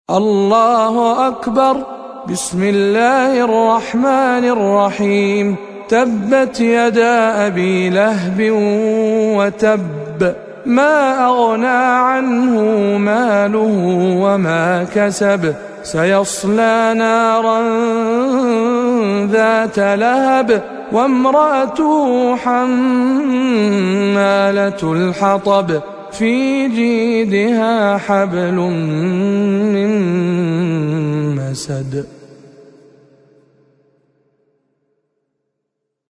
الله أكبر. بسم الله الرحمن الرحيم. تبت يدا أبي لهب وتب، ما أغنى عنه ماله وما كسب، سيصلى نارا ذات لهب، وامرأته حمالة الحطب، في جيدها حبل من مسد.